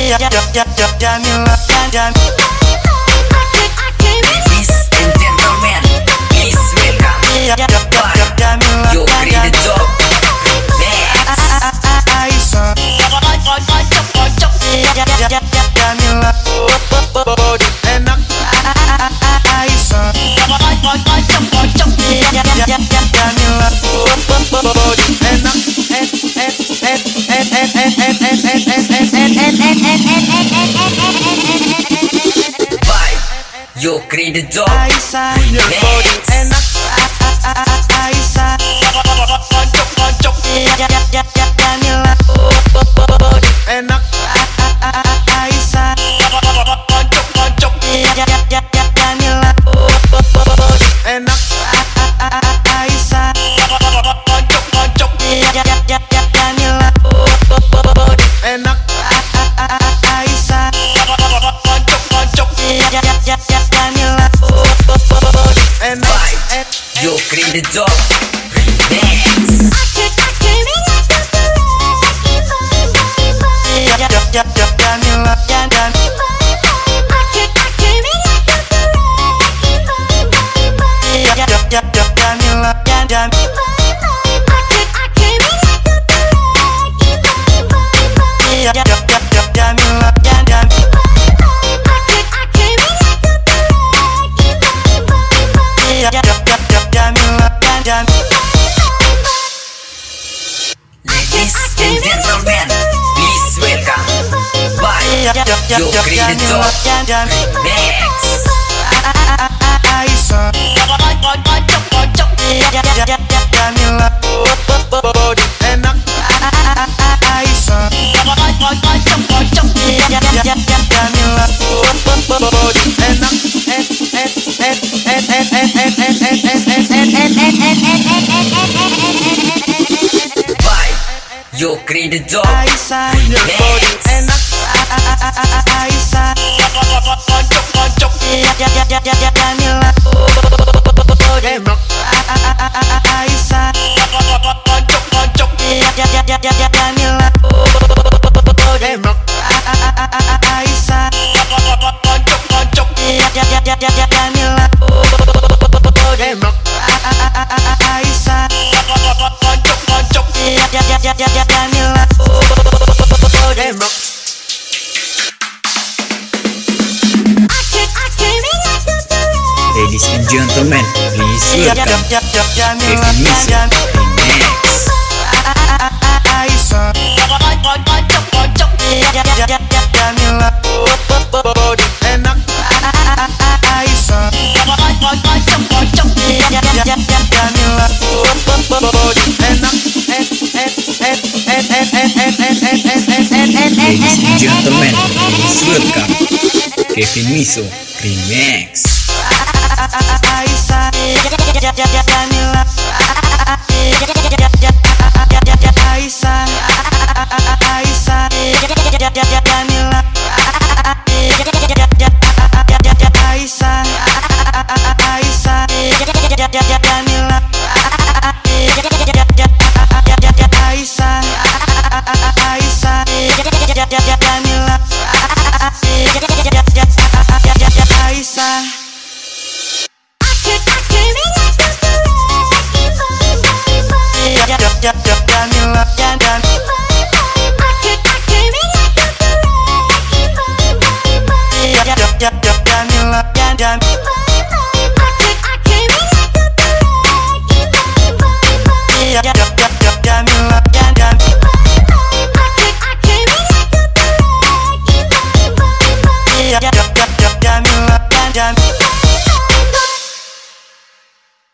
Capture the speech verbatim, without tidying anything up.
Jamila, Jam. Ladies and gentlemen, please welcome Jamila, Yo Created Dog Next. Aisyah, Jamila, enak. Aisyah, Jamila, enak. Five, Yo Created Dog Aisyah, Next. enak. Aisyah, Jamila, enak. Aisyah, Jamila, enak. Aisyah, Jamila, enak. Aisyah, Jamila, enak. Five, Yo Created Dog Remix. Jamila, Jam. Jamila, Jam. Jamila, Jam. Jamila, Jam. Ladies and gentlemen, please welcome Five, Yo Created Dog Remix. Aisyah, Jamila, enak. Aisyah, Jamila, enak. Five, Yo Created Dog Aisyah, Remix. enak. Aisyah, Jamila, enak. Aisyah, Jamila, enak. Aisyah, Jamila, enak. Aisyah, Jamila, enak. Ladies and gentlemen, please welcome Jamila, Kevin Miso Jam. Remix. Aisyah, Jamila, enak. Aisyah, Jamila, enak. Ladies and gentlemen, please welcome Kevin Miso Remix. Aisyah, Jamila, Aisyah, Aisyah, Jamila, Aisyah, Aisyah, Jamila, Aisyah, Aisyah, Jamila, Aisyah. Jamila, Jam. Jamila, Jam.